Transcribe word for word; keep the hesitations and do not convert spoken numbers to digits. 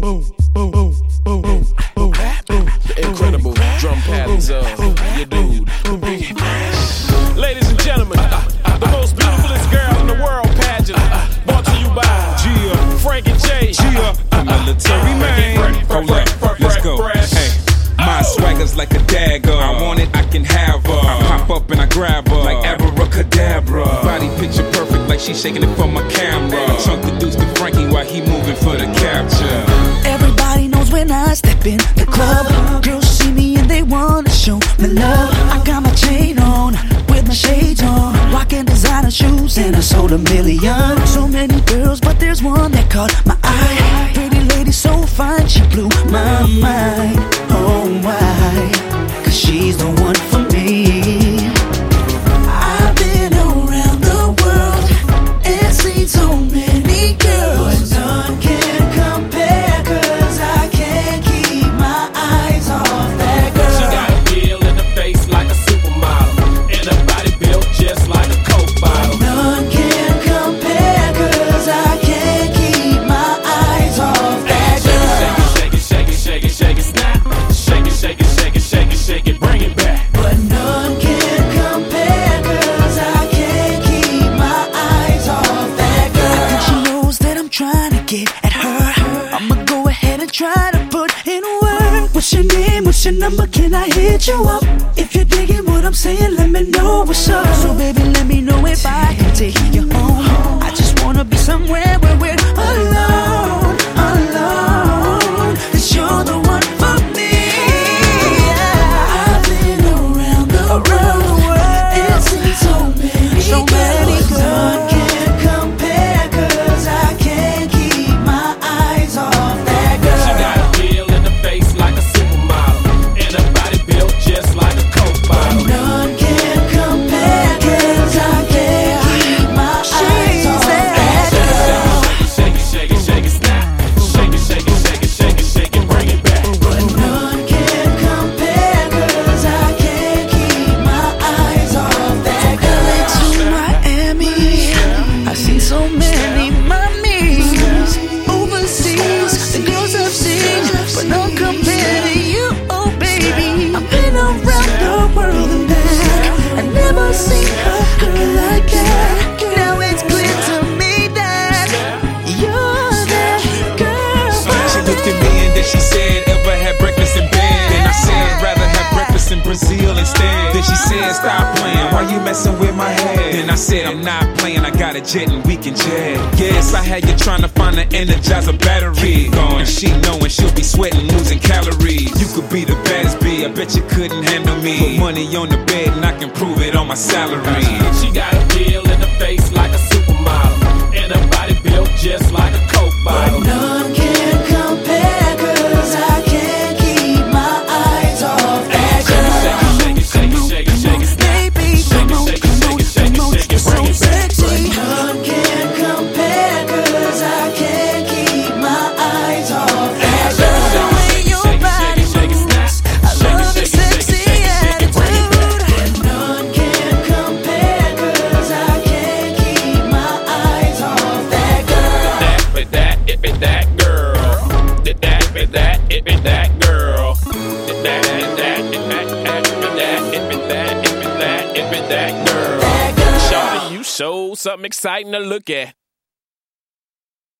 boom, boom, boom, boom, boom, boom, boom. The incredible drum patterns of your dude. Ladies and gentlemen, the most beautifulest girl in the world pageant, brought to you by Gia, Frank and Jay. Gia, the military man. Hold up, let's go. Hey. My swagger's like a dagger. I want it, I can have her. I pop up and I grab her like abracadabra. Body picture perfect, like she's shaking it for my camera. Chunk the deuce to Frankie while he moving for the capture. Everybody knows when I step in the club. Girls see me and they wanna show me love. I got my chain on with my shades on, rocking designer shoes and I sold a million. So many girls, but there's one that caught my eye. Pretty lady, so fine, she blew my mind. Oh, why? Cause she's the one for me. I've been around the world and seen so many girls, but none can compare, cause I can't keep my eyes off that girl. She got a deal in the face like a supermodel, and a body built just like a Coke bottle. None can compare, cause I can't keep my eyes off that girl. Shake it, shake it, shake it, shake it, snap. Shake it, shake it, shake it, shake it, shake it, bring it back. But none can compare, cause I can't keep my eyes off that girl. I think she knows that I'm trying to get at her. I'ma go ahead and try to put in work. What's your name, what's your number, can I hit you up? If you're digging what I'm saying, let me know what's up. So baby, let me know if I can take you home. I just wanna be somewhere where we're alone, alone. Cause you're the one for me. I've been around the world and seen so many, so many girls. None can compare, cause I can't keep my eyes off that girl. She got a deal in the face like a supermodel, and a body built just like a Coke bottle. None can compare, cause I can't keep my eyes off that girl. Shake it, shake it, shake it, snap. Shake it, shake it, shake it, shake it, shake it, bring it back. But none can compare, cause I can't keep my eyes off that girl. L A to Miami, I've seen so many mommies overseas. The girls I've seen, but none compare to you, oh baby. I've been around the world and back, I never seen a girl like that. Now it's clear to me that you're that girl. She looked at me and then she said, ever had breakfast in bed? And I said, rather have breakfast in Brazil instead. Then she said, stop playing, why you messing with my head? Then I said, I'm not playing, I got a jet and we can jet. Yes, I had you trying to find an Energizer battery going. She knowing she'll be sweating, losing calories. You could be the baddest bee, I bet you couldn't handle me. Put money on the bed and I can prove it on my salary. She got a deal in the face like a supermodel, and a body built just like a Coke bottle. But none can compare, cause I can't keep my eyes off that girl. Shake it, shake it, shake it, shake it, snap. Baby, come on, Shake it, come shake on, it, shake it, come on, shake it, you're so bring it back. sexy. But none can compare, cause I can't keep my eyes off that girl. The way your body moves, I love the sexy attitude. But none can compare, cause I can't keep my eyes off that girl. That, but that, it be that girl. Did that, be that, it be that girl. Did that, it that, it that, it be that, it be that, it be that, it be that girl. That girl. Shawty, you show something exciting to look at.